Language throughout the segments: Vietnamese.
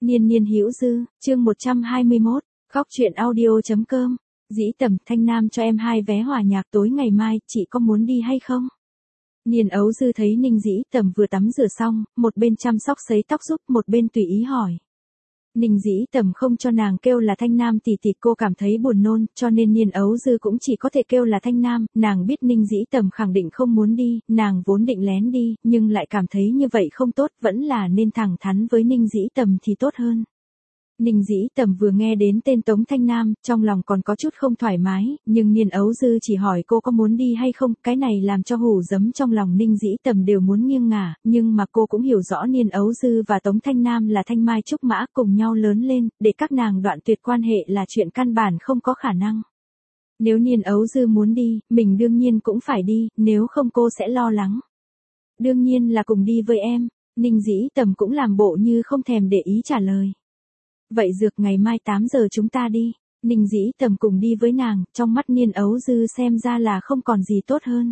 Niên niên hữu dư, chương 121, góc truyện audio.com. Dĩ Tầm, Thanh Nam cho em 2 vé hòa nhạc tối ngày mai, chị có muốn đi hay không? Niên Ấu Dư thấy Ninh Dĩ Tầm vừa tắm rửa xong, một bên chăm sóc sấy tóc giúp, một bên tùy ý hỏi. Ninh Dĩ Tầm không cho nàng kêu là Thanh Nam tỷ tỷ, cô cảm thấy buồn nôn, cho nên Niên Ấu Dư cũng chỉ có thể kêu là Thanh Nam. Nàng biết Ninh Dĩ Tầm khẳng định không muốn đi, nàng vốn định lén đi, nhưng lại cảm thấy như vậy không tốt, vẫn là nên thẳng thắn với Ninh Dĩ Tầm thì tốt hơn. Ninh Dĩ Tầm vừa nghe đến tên Tống Thanh Nam, trong lòng còn có chút không thoải mái, nhưng Niên Ấu Dư chỉ hỏi cô có muốn đi hay không, cái này làm cho hủ giấm trong lòng Ninh Dĩ Tầm đều muốn nghiêng ngả, nhưng mà cô cũng hiểu rõ Niên Ấu Dư và Tống Thanh Nam là thanh mai trúc mã cùng nhau lớn lên, để các nàng đoạn tuyệt quan hệ là chuyện căn bản không có khả năng. Nếu Niên Ấu Dư muốn đi, mình đương nhiên cũng phải đi, nếu không cô sẽ lo lắng. Đương nhiên là cùng đi với em, Ninh Dĩ Tầm cũng làm bộ như không thèm để ý trả lời. Vậy dược ngày mai 8 giờ chúng ta đi. Ninh Dĩ Tầm cùng đi với nàng, trong mắt Niên Ấu Dư xem ra là không còn gì tốt hơn.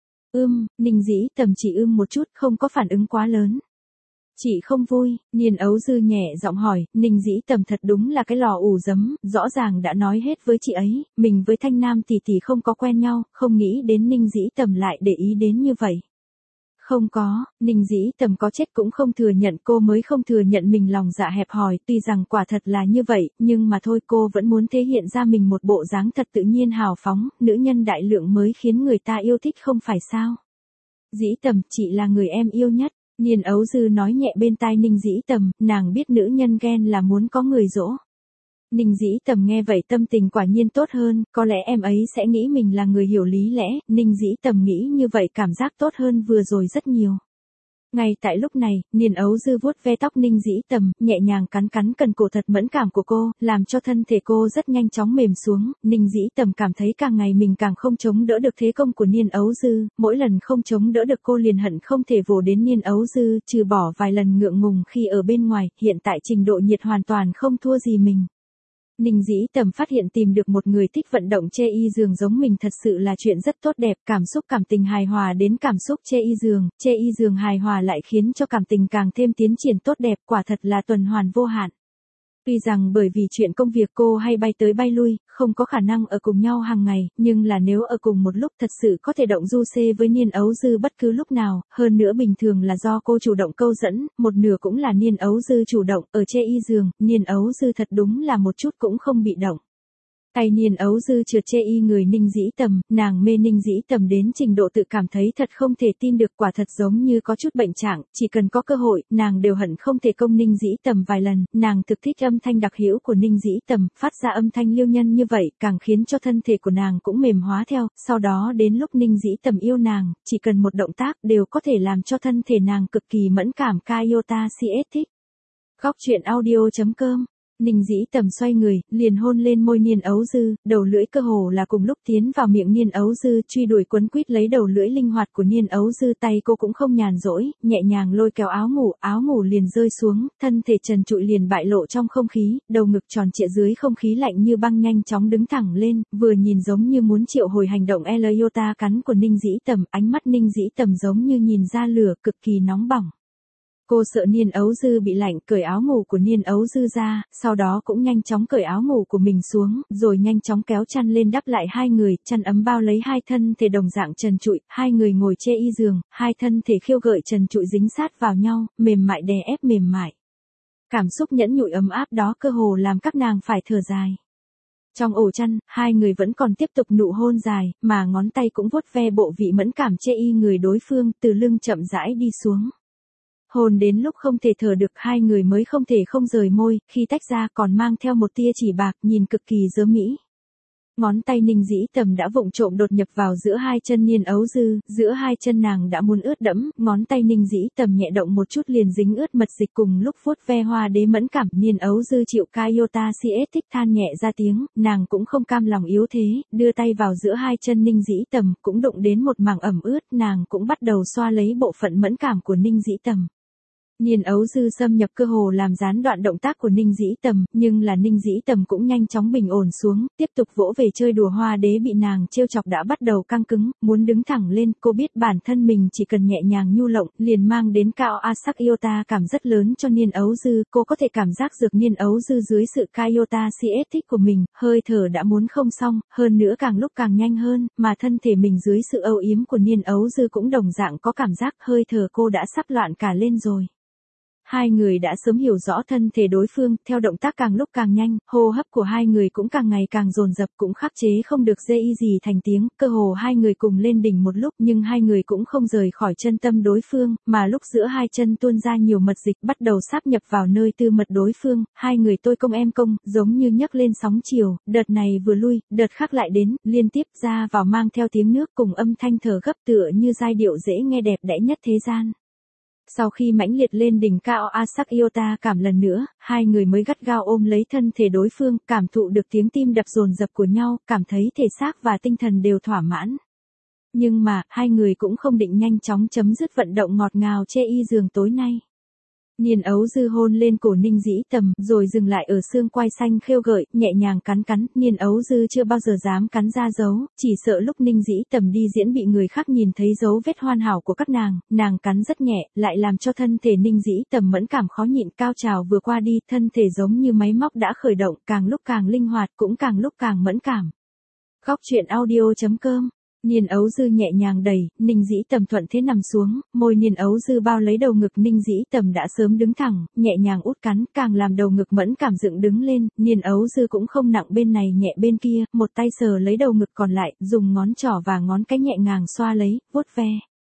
Ninh Dĩ Tầm chỉ một chút, không có phản ứng quá lớn. Chị không vui, Niên Ấu Dư nhẹ giọng hỏi. Ninh Dĩ Tầm thật đúng là cái lò ủ giấm, rõ ràng đã nói hết với chị ấy, mình với Thanh Nam tỷ tỷ không có quen nhau, không nghĩ đến Ninh Dĩ Tầm lại để ý đến như vậy. Không có, Ninh Dĩ Tầm có chết cũng không thừa nhận, cô mới không thừa nhận mình lòng dạ hẹp hòi, tuy rằng quả thật là như vậy, nhưng mà thôi, cô vẫn muốn thể hiện ra mình một bộ dáng thật tự nhiên hào phóng, nữ nhân đại lượng mới khiến người ta yêu thích không phải sao. Dĩ Tầm, chị là người em yêu nhất, Niên Ấu Dư nói nhẹ bên tai Ninh Dĩ Tầm, nàng biết nữ nhân ghen là muốn có người dỗ. Ninh Dĩ Tầm nghe vậy tâm tình quả nhiên tốt hơn, có lẽ em ấy sẽ nghĩ mình là người hiểu lý lẽ, Ninh Dĩ Tầm nghĩ như vậy cảm giác tốt hơn vừa rồi rất nhiều. Ngay tại lúc này, Niên Ấu Dư vuốt ve tóc Ninh Dĩ Tầm, nhẹ nhàng cắn cần cổ thật mẫn cảm của cô, làm cho thân thể cô rất nhanh chóng mềm xuống. Ninh Dĩ Tầm cảm thấy càng ngày mình càng không chống đỡ được thế công của Niên Ấu Dư, mỗi lần không chống đỡ được cô liền hận không thể vồ đến Niên Ấu Dư, trừ bỏ vài lần ngượng ngùng khi ở bên ngoài, hiện tại trình độ nhiệt hoàn toàn không thua gì mình. Ninh Dĩ Tầm phát hiện tìm được một người thích vận động chê y giường giống mình thật sự là chuyện rất tốt đẹp, cảm xúc cảm tình hài hòa đến cảm xúc chê y giường hài hòa lại khiến cho cảm tình càng thêm tiến triển tốt đẹp, quả thật là tuần hoàn vô hạn. Tuy rằng bởi vì chuyện công việc cô hay bay tới bay lui, không có khả năng ở cùng nhau hàng ngày, nhưng là nếu ở cùng một lúc thật sự có thể động du xê với Niên Ấu Dư bất cứ lúc nào, hơn nữa bình thường là do cô chủ động câu dẫn, một nửa cũng là Niên Ấu Dư chủ động, ở chê y giường, Niên Ấu Dư thật đúng là một chút cũng không bị động. Tay Niên Ấu Dư trượt chê y người Ninh Dĩ Tầm, nàng mê Ninh Dĩ Tầm đến trình độ tự cảm thấy thật không thể tin được, quả thật giống như có chút bệnh trạng, chỉ cần có cơ hội, nàng đều hận không thể công Ninh Dĩ Tầm vài lần, nàng thực thích âm thanh đặc hữu của Ninh Dĩ Tầm, phát ra âm thanh liêu nhân như vậy, càng khiến cho thân thể của nàng cũng mềm hóa theo, sau đó đến lúc Ninh Dĩ Tầm yêu nàng, chỉ cần một động tác đều có thể làm cho thân thể nàng cực kỳ mẫn cảm. Kayota CS thích. Góc truyện audio.com. Ninh Dĩ Tầm xoay người, liền hôn lên môi Niên Ấu Dư, đầu lưỡi cơ hồ là cùng lúc tiến vào miệng Niên Ấu Dư, truy đuổi quấn quýt lấy đầu lưỡi linh hoạt của Niên Ấu Dư, tay cô cũng không nhàn rỗi, nhẹ nhàng lôi kéo áo ngủ liền rơi xuống, thân thể trần trụi liền bại lộ trong không khí, đầu ngực tròn trịa dưới không khí lạnh như băng nhanh chóng đứng thẳng lên, vừa nhìn giống như muốn triệu hồi hành động Eliota cắn của Ninh Dĩ Tầm, ánh mắt Ninh Dĩ Tầm giống như nhìn ra lửa, cực kỳ nóng bỏng. Cô sợ Niên Ấu Dư bị lạnh, cởi áo ngủ của Niên Ấu Dư ra, sau đó cũng nhanh chóng cởi áo ngủ của mình xuống, rồi nhanh chóng kéo chăn lên đắp lại hai người, chăn ấm bao lấy hai thân thể đồng dạng trần trụi, hai người ngồi chê y giường, hai thân thể khiêu gợi trần trụi dính sát vào nhau, mềm mại đè ép mềm mại. Cảm xúc nhẫn nhụi ấm áp đó cơ hồ làm các nàng phải thở dài. Trong ổ chăn, hai người vẫn còn tiếp tục nụ hôn dài, mà ngón tay cũng vuốt ve bộ vị mẫn cảm chê y người đối phương, từ lưng chậm rãi đi xuống. Hôn đến lúc không thể thở được, hai người mới không thể không rời môi, khi tách ra còn mang theo một tia chỉ bạc, nhìn cực kỳ dớ mỹ. Ngón tay Ninh Dĩ Tầm đã vụng trộm đột nhập vào giữa hai chân Niên Ấu Dư, giữa hai chân nàng đã muốn ướt đẫm, ngón tay Ninh Dĩ Tầm nhẹ động một chút liền dính ướt mật dịch, cùng lúc vuốt ve hoa đế mẫn cảm. Niên Ấu Dư chịu. Kayota CS thích than nhẹ ra tiếng, nàng cũng không cam lòng yếu thế, đưa tay vào giữa hai chân Ninh Dĩ Tầm, cũng đụng đến một mảng ẩm ướt, nàng cũng bắt đầu xoa lấy bộ phận mẫn cảm của Ninh Dĩ Tầm. Niên ấu dư xâm nhập cơ hồ làm gián đoạn động tác của Ninh Dĩ Tầm, nhưng là Ninh Dĩ Tầm cũng nhanh chóng bình ổn xuống, tiếp tục vỗ về chơi đùa hoa đế bị nàng trêu chọc đã bắt đầu căng cứng, muốn đứng thẳng lên, cô biết bản thân mình chỉ cần nhẹ nhàng nhu lộng, liền mang đến cao Asak Iota cảm rất lớn cho Niên ấu dư, cô có thể cảm giác được Niên ấu dư dưới sự cao Iota CS thích của mình, hơi thở đã muốn không xong, hơn nữa càng lúc càng nhanh hơn, mà thân thể mình dưới sự âu yếm của Niên ấu dư cũng đồng dạng có cảm giác hơi thở cô đã sắp loạn cả lên rồi. Hai người đã sớm hiểu rõ thân thể đối phương, theo động tác càng lúc càng nhanh, hô hấp của hai người cũng càng ngày càng dồn dập, cũng khắc chế không được dê y gì thành tiếng, cơ hồ hai người cùng lên đỉnh một lúc, nhưng hai người cũng không rời khỏi chân tâm đối phương, mà lúc giữa hai chân tuôn ra nhiều mật dịch bắt đầu sáp nhập vào nơi tư mật đối phương, hai người tôi công em công, giống như nhấc lên sóng chiều, đợt này vừa lui, đợt khác lại đến, liên tiếp ra vào mang theo tiếng nước cùng âm thanh thở gấp tựa như giai điệu dễ nghe đẹp đẽ nhất thế gian. Sau khi mãnh liệt lên đỉnh cao Asak Iota cảm lần nữa, hai người mới gắt gao ôm lấy thân thể đối phương, cảm thụ được tiếng tim đập dồn dập của nhau, cảm thấy thể xác và tinh thần đều thỏa mãn. Nhưng mà, hai người cũng không định nhanh chóng chấm dứt vận động ngọt ngào chê y giường tối nay. Niên ấu dư hôn lên cổ Ninh Dĩ Tầm, rồi dừng lại ở xương quai xanh khêu gợi, nhẹ nhàng cắn cắn, Niên ấu dư chưa bao giờ dám cắn ra dấu, chỉ sợ lúc Ninh Dĩ Tầm đi diễn bị người khác nhìn thấy dấu vết hoàn hảo của các nàng cắn rất nhẹ, lại làm cho thân thể Ninh Dĩ Tầm mẫn cảm khó nhịn, cao trào vừa qua đi, thân thể giống như máy móc đã khởi động, càng lúc càng linh hoạt, cũng càng lúc càng mẫn cảm. Góc truyện audio.com. Niên ấu dư nhẹ nhàng đẩy, Ninh Dĩ Tầm thuận thế nằm xuống, môi Niên ấu dư bao lấy đầu ngực Ninh Dĩ Tầm đã sớm đứng thẳng, nhẹ nhàng út cắn, càng làm đầu ngực mẫn cảm dựng đứng lên, Niên ấu dư cũng không nặng bên này nhẹ bên kia, một tay sờ lấy đầu ngực còn lại, dùng ngón trỏ và ngón cái nhẹ nhàng xoa lấy, vuốt ve.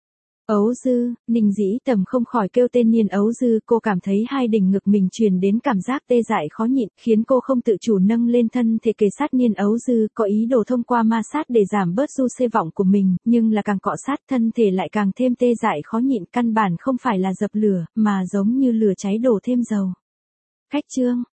Ấu dư, Ninh Dĩ Tầm không khỏi kêu tên Niên ấu dư, cô cảm thấy hai đỉnh ngực mình truyền đến cảm giác tê dại khó nhịn, khiến cô không tự chủ nâng lên thân thể kề sát Niên ấu dư, có ý đồ thông qua ma sát để giảm bớt du xê vọng của mình, nhưng là càng cọ sát thân thể lại càng thêm tê dại khó nhịn, căn bản không phải là dập lửa, mà giống như lửa cháy đổ thêm dầu. Khách chương.